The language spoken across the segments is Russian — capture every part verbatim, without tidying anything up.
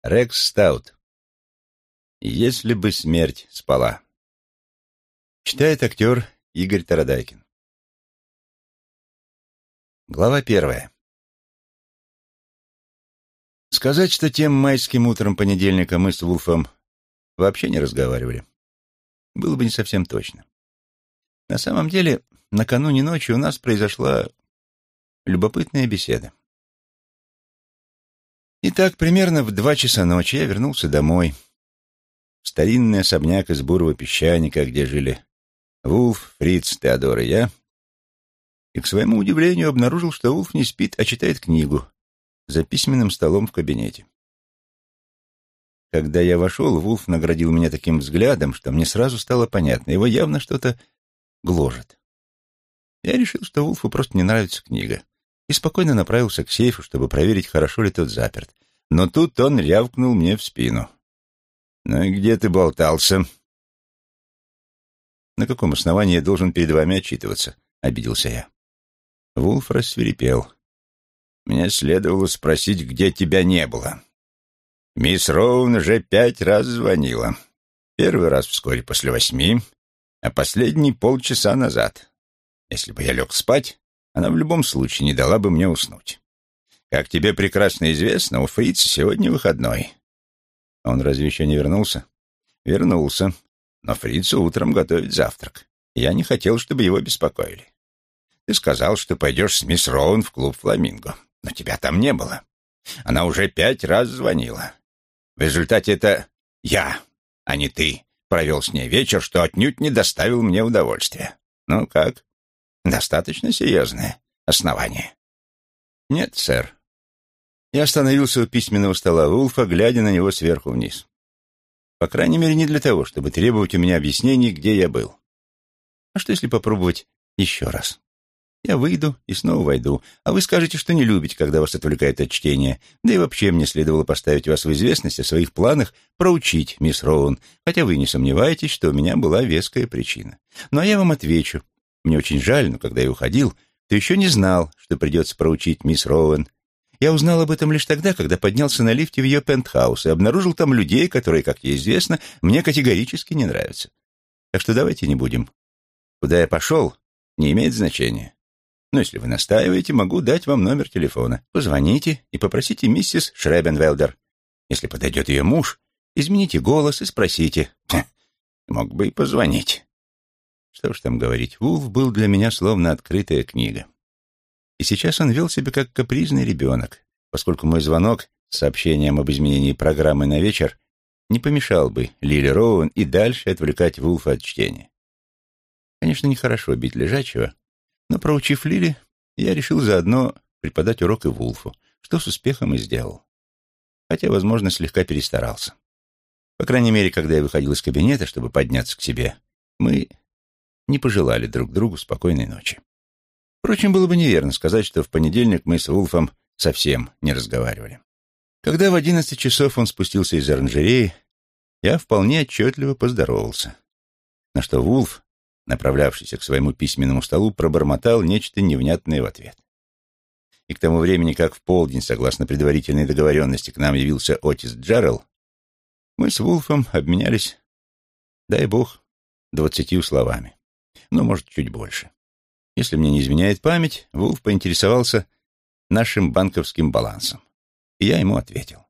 Рекс Стаут. «Если бы смерть спала». Читает актер Игорь Тарадайкин. Глава первая. Сказать, что тем майским утром понедельника мы с Вулфом вообще не разговаривали, было бы не совсем точно. На самом деле, накануне ночи у нас произошла любопытная беседа. Итак, примерно в два часа ночи я вернулся домой, в старинный особняк из бурого песчаника, где жили Вулф, Фриц, Теодор и я, и, к своему удивлению, обнаружил, что Вулф не спит, а читает книгу за письменным столом в кабинете. Когда я вошел, Вулф наградил меня таким взглядом, что мне сразу стало понятно, его явно что-то гложет. Я решил, что Вулфу просто не нравится книга, и спокойно направился к сейфу, чтобы проверить, хорошо ли тот заперт. Но тут он рявкнул мне в спину. «Ну и где ты болтался?» «На каком основании я должен перед вами отчитываться?» — обиделся я. Вулф рассвирепел. «Мне следовало спросить, где тебя не было. Мисс Роун уже пять раз звонила. Первый раз вскоре после восьми, а последний полчаса назад. Если бы я лег спать, она в любом случае не дала бы мне уснуть. Как тебе прекрасно известно, у Фрица сегодня выходной». «Он разве еще не вернулся?» «Вернулся, но Фрицу утром готовить завтрак. Я не хотел, чтобы его беспокоили. Ты сказал, что пойдешь с мисс Роун в клуб «Фламинго», но тебя там не было. Она уже пять раз звонила. В результате это я, а не ты, провел с ней вечер, что отнюдь не доставил мне удовольствия. Ну как? Достаточно серьезное основание?» «Нет, сэр». Я остановился у письменного стола Вулфа, глядя на него сверху вниз. По крайней мере, не для того, чтобы требовать у меня объяснений, где я был. А что, если попробовать еще раз? Я выйду и снова войду, а вы скажете, что не любите, когда вас отвлекает от чтения, да и вообще мне следовало поставить вас в известность о своих планах проучить мисс Роун, хотя вы не сомневаетесь, что у меня была веская причина. Ну а я вам отвечу. Мне очень жаль, но когда я уходил, то еще не знал, что придется проучить мисс Роун. Я узнал об этом лишь тогда, когда поднялся на лифте в ее пентхаус и обнаружил там людей, которые, как ей известно, мне категорически не нравятся. Так что давайте не будем. Куда я пошел, не имеет значения. Но если вы настаиваете, могу дать вам номер телефона. Позвоните и попросите миссис Шребенвелдер. Если подойдет ее муж, измените голос и спросите. Хм, мог бы и позвонить. Что ж там говорить, Вулф был для меня словно открытая книга. И сейчас он вел себя как капризный ребенок, поскольку мой звонок с сообщением об изменении программы на вечер не помешал бы Лили Роуэн и дальше отвлекать Вулфа от чтения. Конечно, нехорошо бить лежачего, но, проучив Лили, я решил заодно преподать урок и Вулфу, что с успехом и сделал. Хотя, возможно, слегка перестарался. По крайней мере, когда я выходил из кабинета, чтобы подняться к себе, мы не пожелали друг другу спокойной ночи. Впрочем, было бы неверно сказать, что в понедельник мы с Вулфом совсем не разговаривали. Когда в одиннадцать часов он спустился из оранжереи, я вполне отчетливо поздоровался, на что Вулф, направлявшийся к своему письменному столу, пробормотал нечто невнятное в ответ. И к тому времени, как в полдень, согласно предварительной договоренности, к нам явился Отис Джеррелл, мы с Вулфом обменялись, дай бог, двадцатью словами. Ну, может, чуть больше. Если мне не изменяет память, Вулф поинтересовался нашим банковским балансом, и я ему ответил.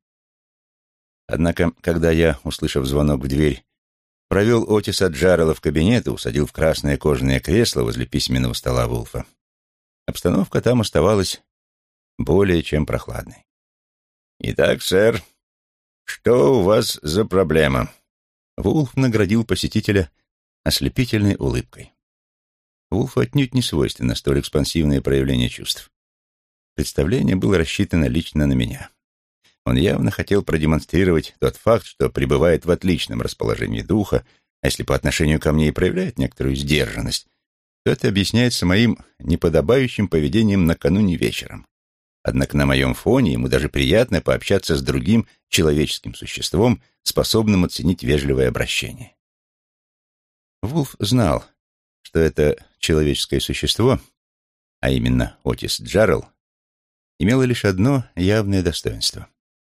Однако, когда я, услышав звонок в дверь, провел Отиса Джеррелла в кабинет и усадил в красное кожаное кресло возле письменного стола Вулфа, обстановка там оставалась более чем прохладной. «Итак, сэр, что у вас за проблема?» Вулф наградил посетителя ослепительной улыбкой. Вулфу отнюдь не свойственно столь экспансивное проявление чувств. Представление было рассчитано лично на меня. Он явно хотел продемонстрировать тот факт, что пребывает в отличном расположении духа, а если по отношению ко мне и проявляет некоторую сдержанность, то это объясняется моим неподобающим поведением накануне вечером. Однако на моем фоне ему даже приятно пообщаться с другим человеческим существом, способным оценить вежливое обращение. Вулф знал, что это человеческое существо, а именно Отис Джеррелл, имело лишь одно явное достоинство.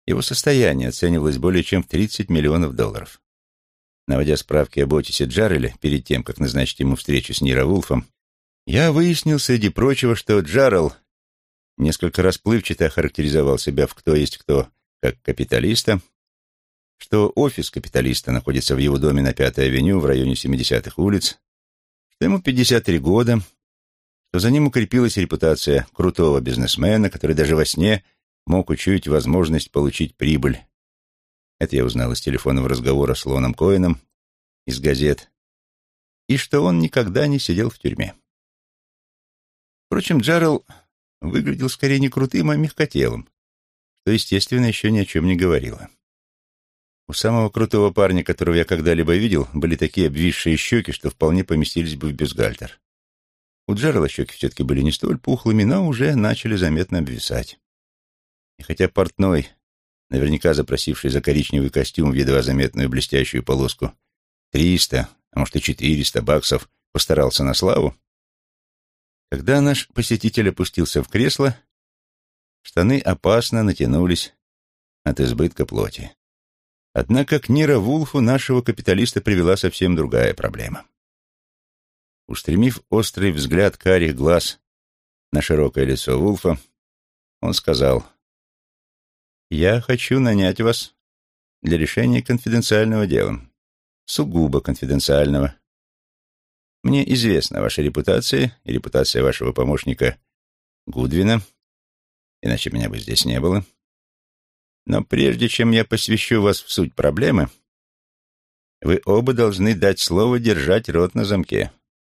Его состояние оценивалось более чем в тридцать миллионов долларов. Наводя справки об Отисе Джарреле перед тем, как назначить ему встречу с Ниро Вулфом, я выяснил, среди прочего, что Джаррелл несколько расплывчато охарактеризовал себя в «Кто есть кто» как капиталиста, что офис капиталиста находится в его доме на Пятой авеню в районе семидесятых улиц, что ему пятьдесят три года, что за ним укрепилась репутация крутого бизнесмена, который даже во сне мог учуять возможность получить прибыль. Это я узнал из телефонного разговора с Лоном Коэном, из газет, и что он никогда не сидел в тюрьме. Впрочем, Джаррелл выглядел скорее не крутым, а мягкотелым, что, естественно, еще ни о чем не говорило. У самого крутого парня, которого я когда-либо видел, были такие обвисшие щеки, что вполне поместились бы в бюстгальтер. У Джаррелла щеки все-таки были не столь пухлыми, но уже начали заметно обвисать. И хотя портной, наверняка запросивший за коричневый костюм в едва заметную блестящую полоску триста, а может и четыреста баксов, постарался на славу, когда наш посетитель опустился в кресло, штаны опасно натянулись от избытка плоти. Однако к Ниро Вулфу нашего капиталиста привела совсем другая проблема. Устремив острый взгляд карих глаз на широкое лицо Вулфа, он сказал: «Я хочу нанять вас для решения конфиденциального дела, сугубо конфиденциального. Мне известна ваша репутация и репутация вашего помощника Гудвина, иначе меня бы здесь не было. Но прежде чем я посвящу вас в суть проблемы, вы оба должны дать слово держать рот на замке».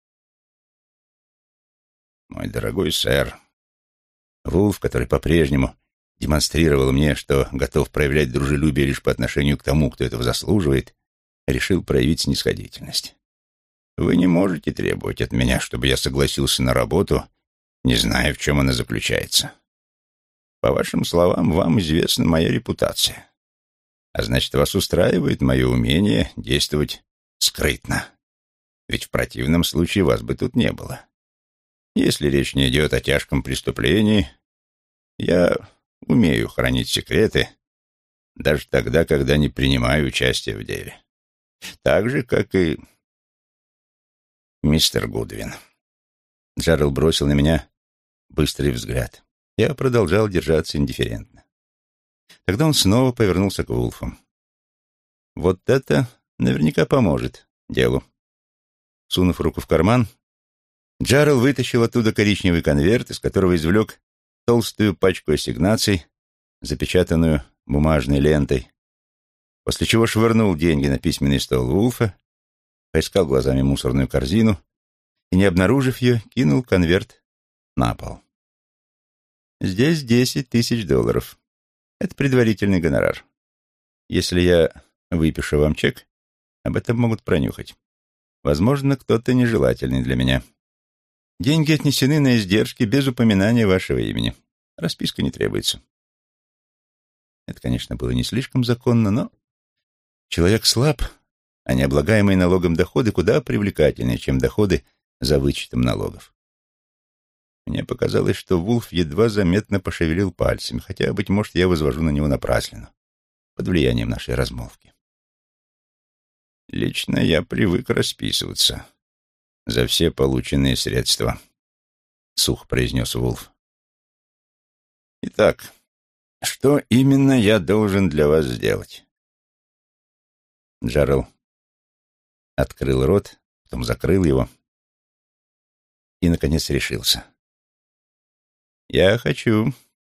«Мой дорогой сэр», Вулф, который по-прежнему демонстрировал мне, что готов проявлять дружелюбие лишь по отношению к тому, кто этого заслуживает, решил проявить снисходительность. «Вы не можете требовать от меня, чтобы я согласился на работу, не зная, в чем она заключается. По вашим словам, вам известна моя репутация. А значит, вас устраивает мое умение действовать скрытно. Ведь в противном случае вас бы тут не было. Если речь не идет о тяжком преступлении, я умею хранить секреты даже тогда, когда не принимаю участия в деле. Так же, как и мистер Гудвин». Джаррелл бросил на меня быстрый взгляд. Я продолжал держаться индифферентно. Тогда он снова повернулся к Вулфу. «Вот это наверняка поможет делу». Сунув руку в карман, Джаррелл вытащил оттуда коричневый конверт, из которого извлек толстую пачку ассигнаций, запечатанную бумажной лентой, после чего швырнул деньги на письменный стол Вулфа, поискал глазами мусорную корзину и, не обнаружив ее, кинул конверт на пол. «Здесь десять тысяч долларов. Это предварительный гонорар. Если я выпишу вам чек, об этом могут пронюхать. Возможно, кто-то нежелательный для меня. Деньги отнесены на издержки без упоминания вашего имени. Расписка не требуется». Это, конечно, было не слишком законно, но человек слаб, а необлагаемые налогом доходы куда привлекательнее, чем доходы за вычетом налогов. Мне показалось, что Вулф едва заметно пошевелил пальцами, хотя, быть может, я возвожу на него напраслину, под влиянием нашей размолвки. «Лично я привык расписываться за все полученные средства», — сухо произнес Вулф. «Итак, что именно я должен для вас сделать?» Джаррелл открыл рот, потом закрыл его и, наконец, решился. «Я хочу,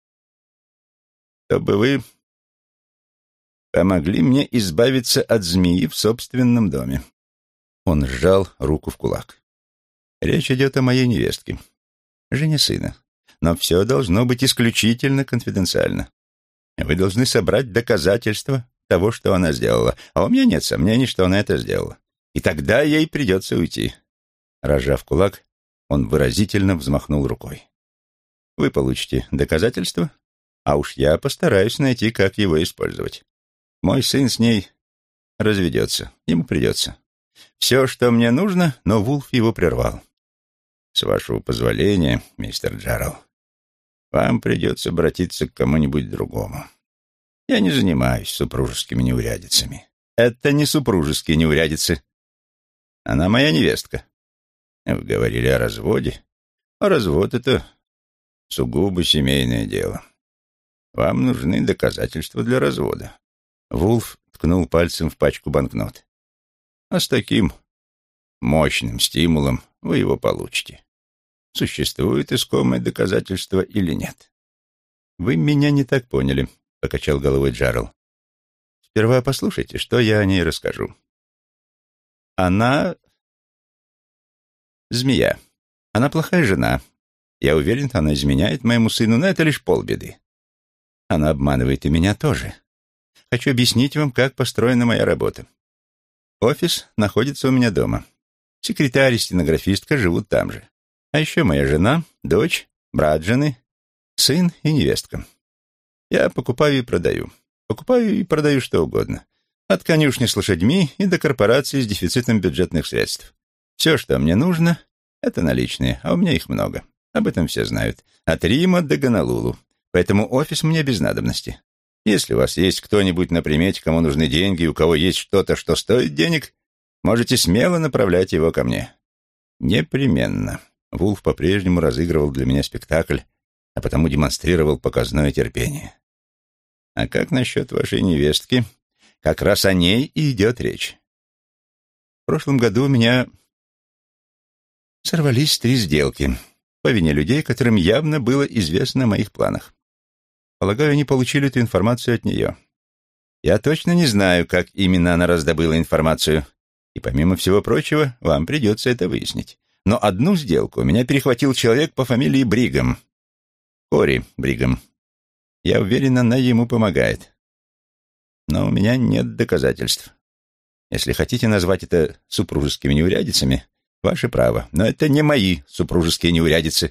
чтобы вы помогли мне избавиться от змеи в собственном доме». Он сжал руку в кулак. «Речь идет о моей невестке, жене сына, но все должно быть исключительно конфиденциально. Вы должны собрать доказательства того, что она сделала, а у меня нет сомнений, что она это сделала. И тогда ей придется уйти». Разжав кулак, он выразительно взмахнул рукой. «Вы получите доказательства, а уж я постараюсь найти, как его использовать. Мой сын с ней разведется, ему придется. Все, что мне нужно, но Вулф его прервал. С вашего позволения, мистер Джаррелл, вам придется обратиться к кому-нибудь другому. Я не занимаюсь супружескими неурядицами. Это не супружеские неурядицы. Она моя невестка. Вы говорили о разводе. А развод — это сугубо семейное дело. Вам нужны доказательства для развода. Вулф ткнул пальцем в пачку банкнот. А с таким мощным стимулом вы его получите. Существует искомое доказательство или нет? Вы меня не так поняли, — покачал головой Джарл. Сперва послушайте, что я о ней расскажу. Она змея. Она плохая жена. Я уверен, она изменяет моему сыну, но это лишь полбеды. Она обманывает и меня тоже. Хочу объяснить вам, как построена моя работа. Офис находится у меня дома. Секретарь и стенографистка живут там же. А еще моя жена, дочь, брат жены, сын и невестка. Я покупаю и продаю. Покупаю и продаю что угодно. От конюшни с лошадьми и до корпорации с дефицитом бюджетных средств. Все, что мне нужно, это наличные, а у меня их много. Об этом все знают. От Рима до Гонолулу. Поэтому офис мне без надобности. Если у вас есть кто-нибудь на примете, кому нужны деньги, и у кого есть что-то, что стоит денег, можете смело направлять его ко мне. Непременно. Вулф по-прежнему разыгрывал для меня спектакль, а потому демонстрировал показное терпение. А как насчет вашей невестки? Как раз о ней и идет речь. В прошлом году у меня сорвались три сделки по вине людей, которым явно было известно о моих планах. Полагаю, они получили эту информацию от нее. Я точно не знаю, как именно она раздобыла информацию, и, помимо всего прочего, вам придется это выяснить. Но одну сделку у меня перехватил человек по фамилии Бригам. Кори Бригам. Я уверен, она ему помогает. Но у меня нет доказательств. Если хотите назвать это супружескими неурядицами, ваше право, но это не мои супружеские неурядицы.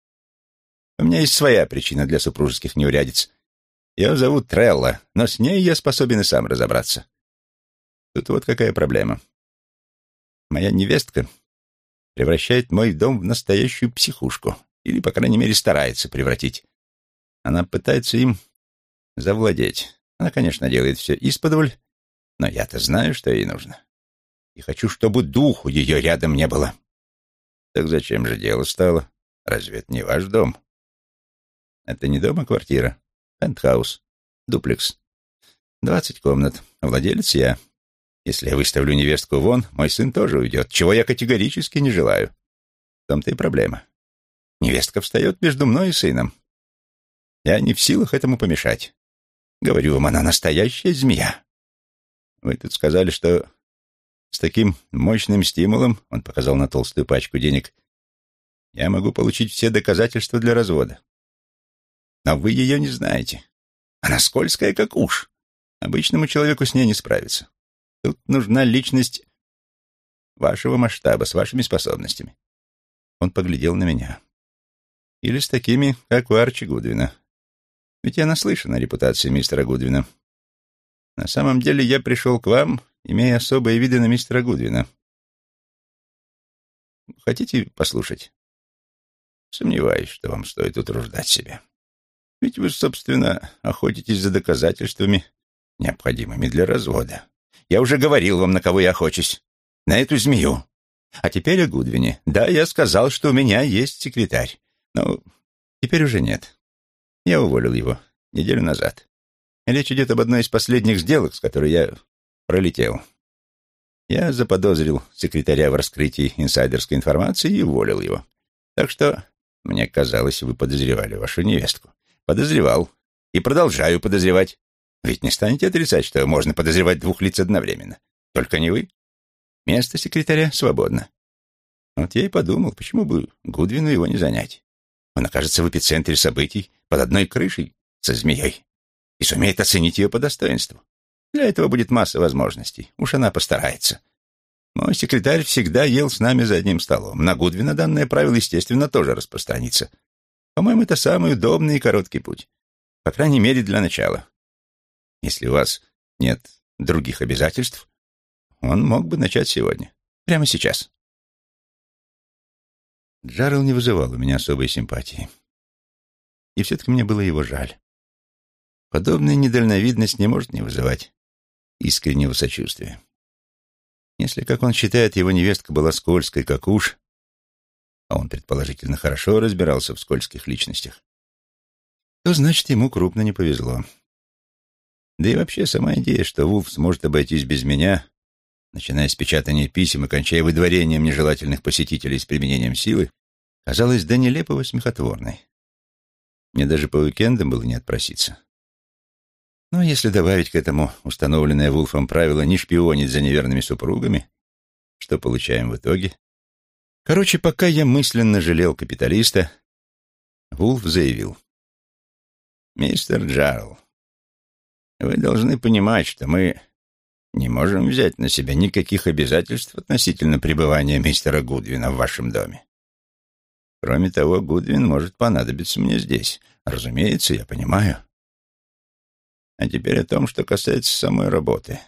У меня есть своя причина для супружеских неурядиц. Ее зовут Трелла, но с ней я способен и сам разобраться. Тут вот какая проблема. Моя невестка превращает мой дом в настоящую психушку, или, по крайней мере, старается превратить. Она пытается им завладеть. Она, конечно, делает все исподволь, но я-то знаю, что ей нужно. И хочу, чтобы духу ее рядом не было. Так зачем же дело стало? Разве это не ваш дом? Это не дом, а квартира. Пентхаус. Дуплекс. Двадцать комнат. Владелец я. Если я выставлю невестку вон, мой сын тоже уйдет, чего я категорически не желаю. В том-то и проблема. Невестка встает между мной и сыном. Я не в силах этому помешать. Говорю вам, она настоящая змея. Вы тут сказали, что с таким мощным стимулом, он показал на толстую пачку денег, я могу получить все доказательства для развода. Но вы ее не знаете. Она скользкая, как уж. Обычному человеку с ней не справиться. Тут нужна личность вашего масштаба, с вашими способностями. Он поглядел на меня. Или с такими, как у Арчи Гудвина. Ведь я наслышан о репутации мистера Гудвина. На самом деле я пришел к вам, имея особые виды на мистера Гудвина. Хотите послушать? Сомневаюсь, что вам стоит утруждать себя. Ведь вы, собственно, охотитесь за доказательствами, необходимыми для развода. Я уже говорил вам, на кого я охочусь. На эту змею. А теперь о Гудвине. Да, я сказал, что у меня есть секретарь. Но теперь уже нет. Я уволил его неделю назад. Речь идет об одной из последних сделок, с которой я пролетел. Я заподозрил секретаря в раскрытии инсайдерской информации и уволил его. Так что, мне казалось, вы подозревали вашу невестку. Подозревал. И продолжаю подозревать. Ведь не станете отрицать, что можно подозревать двух лиц одновременно. Только не вы. Место секретаря свободно. Вот я и подумал, почему бы Гудвину его не занять. Он окажется в эпицентре событий, под одной крышей со змеей, и сумеет оценить ее по достоинству. Для этого будет масса возможностей. Уж она постарается. Мой секретарь всегда ел с нами за одним столом. На Гудвина данное правило, естественно, тоже распространится. По-моему, это самый удобный и короткий путь. По крайней мере, для начала. Если у вас нет других обязательств, он мог бы начать сегодня. Прямо сейчас. Джарел не вызывал у меня особой симпатии. И все-таки мне было его жаль. Подобная недальновидность не может не вызывать искреннего сочувствия. Если, как он считает, его невестка была скользкой, как уж, а он, предположительно, хорошо разбирался в скользких личностях, то, значит, ему крупно не повезло. Да и вообще сама идея, что Вулф сможет обойтись без меня, начиная с печатания писем и кончая выдворением нежелательных посетителей с применением силы, казалась до нелепого смехотворной. Мне даже по уикендам было не отпроситься. Но если добавить к этому установленное Вулфом правило не шпионить за неверными супругами, что получаем в итоге? Короче, пока я мысленно жалел капиталиста, Вулф заявил: «Мистер Джарл, вы должны понимать, что мы не можем взять на себя никаких обязательств относительно пребывания мистера Гудвина в вашем доме. Кроме того, Гудвин может понадобиться мне здесь. Разумеется, я понимаю. А теперь о том, что касается самой работы.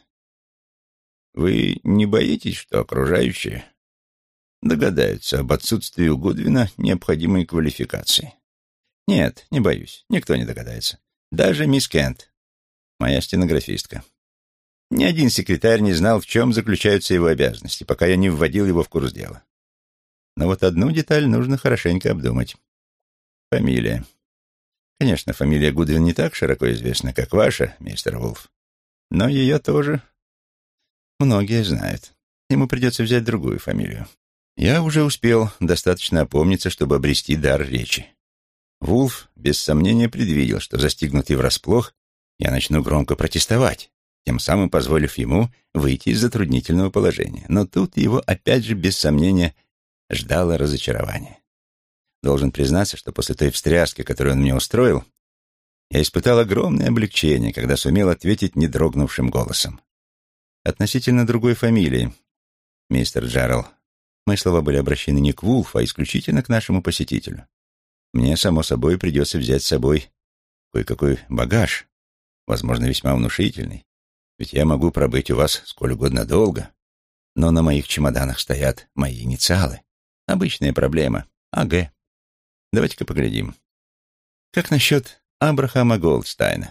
Вы не боитесь, что окружающие догадаются об отсутствии у Гудвина необходимой квалификации?» «Нет, не боюсь. Никто не догадается. Даже мисс Кент, моя стенографистка. Ни один секретарь не знал, в чем заключаются его обязанности, пока я не вводил его в курс дела. Но вот одну деталь нужно хорошенько обдумать. Фамилия. Конечно, фамилия Гудвин не так широко известна, как ваша, мистер Вулф, но ее тоже многие знают. Ему придется взять другую фамилию. Я уже успел достаточно опомниться, чтобы обрести дар речи. Вулф, без сомнения, предвидел, что, застигнутый врасплох, я начну громко протестовать, тем самым позволив ему выйти из затруднительного положения. Но тут его, опять же, без сомнения, ждало разочарование. Должен признаться, что после той встряски, которую он мне устроил, я испытал огромное облегчение, когда сумел ответить недрогнувшим голосом. Относительно другой фамилии, мистер Джарл, мои слова были обращены не к Вулфу, а исключительно к нашему посетителю. Мне, само собой, придется взять с собой кое-какой багаж, возможно, весьма внушительный, ведь я могу пробыть у вас сколь угодно долго, но на моих чемоданах стоят мои инициалы. Обычная проблема. АГ. Давайте-ка поглядим. Как насчет Абрахама Голдстайна?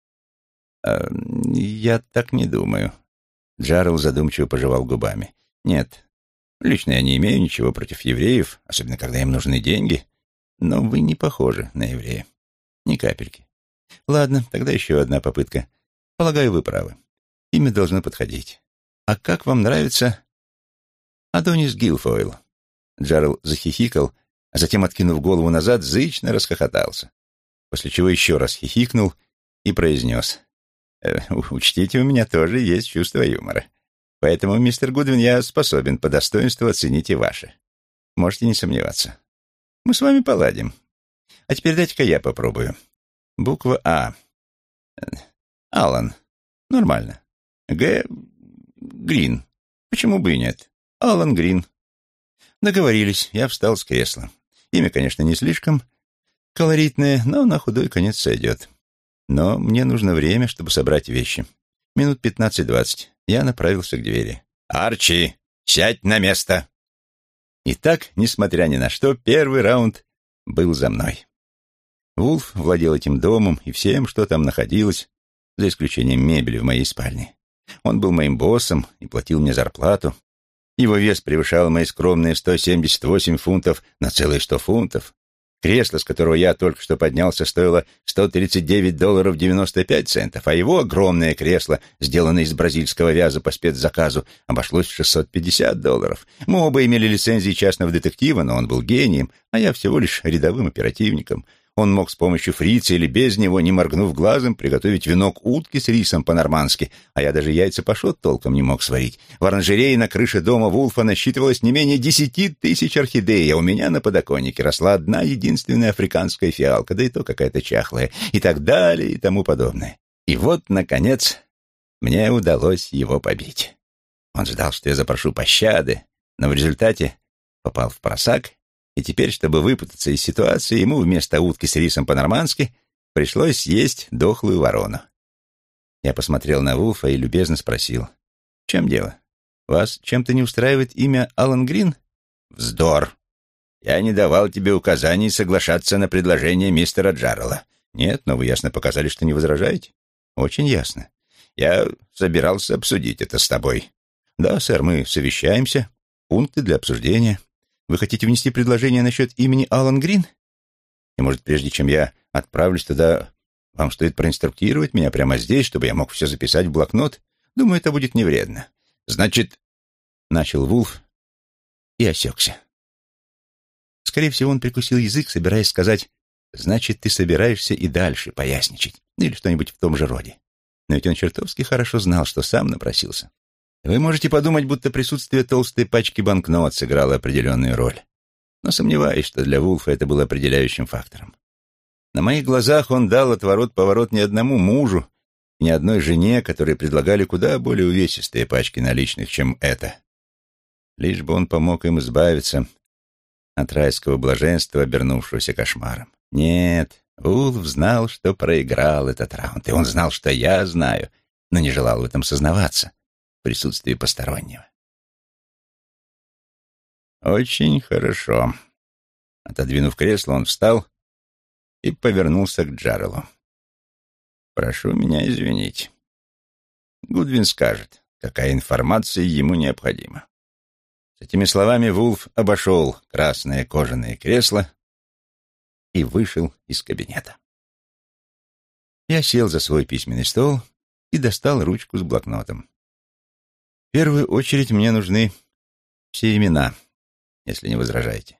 А, я так не думаю. Джарл задумчиво пожевал губами. Нет, лично я не имею ничего против евреев, особенно когда им нужны деньги, но вы не похожи на еврея. Ни капельки. Ладно, тогда еще одна попытка. Полагаю, вы правы. Имя должно подходить. А как вам нравится Адонис Гилфойл? Джарл захихикал, а затем, откинув голову назад, зычно расхохотался, после чего еще раз хихикнул и произнес: э, «Учтите, у меня тоже есть чувство юмора. Поэтому, мистер Гудвин, я способен по достоинству оценить и ваше. Можете не сомневаться. Мы с вами поладим. А теперь дайте-ка я попробую. Буква А. Алан. Нормально. Г. Грин. Почему бы и нет? Алан Грин. Договорились. Я встал с кресла. Имя, конечно, не слишком колоритное, но на худой конец сойдет. Но мне нужно время, чтобы собрать вещи. Минут пятнадцать-двадцать. Я направился к двери. «Арчи, сядь на место!» Итак, несмотря ни на что, первый раунд был за мной. Вулф владел этим домом и всем, что там находилось, за исключением мебели в моей спальне. Он был моим боссом и платил мне зарплату. Его вес превышал мои скромные сто семьдесят восемь фунтов на целые сто фунтов. Кресло, с которого я только что поднялся, стоило сто тридцать девять долларов девяносто пять центов, а его огромное кресло, сделанное из бразильского вяза по спецзаказу, обошлось в шестьсот пятьдесят долларов. Мы оба имели лицензии частного детектива, но он был гением, а я всего лишь рядовым оперативником. Он мог с помощью фрица или без него, не моргнув глазом, приготовить венок утки с рисом по-нормански, а я даже яйца пашот толком не мог сварить. В оранжерее на крыше дома Вулфа насчитывалось не менее десяти тысяч орхидей, а у меня на подоконнике росла одна единственная африканская фиалка, да и то какая-то чахлая, и так далее, и тому подобное. И вот, наконец, мне удалось его побить. Он ждал, что я запрошу пощады, но в результате попал в просак. И теперь, чтобы выпутаться из ситуации, ему вместо утки с рисом по-нормански пришлось съесть дохлую ворону. Я посмотрел на Вулфа и любезно спросил: «В чем дело? Вас чем-то не устраивает имя Алан Грин?» «Вздор! Я не давал тебе указаний соглашаться на предложение мистера Джаррелла. Нет, но вы ясно показали, что не возражаете. Очень ясно. Я собирался обсудить это с тобой. Да, сэр, мы совещаемся. Пункты для обсуждения. Вы хотите внести предложение насчет имени Алан Грин? И, может, прежде чем я отправлюсь туда, вам стоит проинструктировать меня прямо здесь, чтобы я мог все записать в блокнот? Думаю, это будет не вредно. Значит, начал Вулф и осекся. Скорее всего, он прикусил язык, собираясь сказать: «Значит, ты собираешься и дальше поясничать», или что-нибудь в том же роде. Но ведь он чертовски хорошо знал, что сам напросился. Вы можете подумать, будто присутствие толстой пачки банкнот сыграло определенную роль. Но сомневаюсь, что для Вулфа это было определяющим фактором. На моих глазах он дал отворот-поворот ни одному мужу, ни одной жене, которые предлагали куда более увесистые пачки наличных, чем это. Лишь бы он помог им избавиться от райского блаженства, обернувшегося кошмаром. Нет, Вулф знал, что проиграл этот раунд, и он знал, что я знаю, но не желал в этом сознаваться в присутствии постороннего. «Очень хорошо». Отодвинув кресло, он встал и повернулся к Джарелу. «Прошу меня извинить. Гудвин скажет, какая информация ему необходима». С этими словами Вулф обошел красное кожаное кресло и вышел из кабинета. Я сел за свой письменный стол и достал ручку с блокнотом. В первую очередь мне нужны все имена, если не возражаете.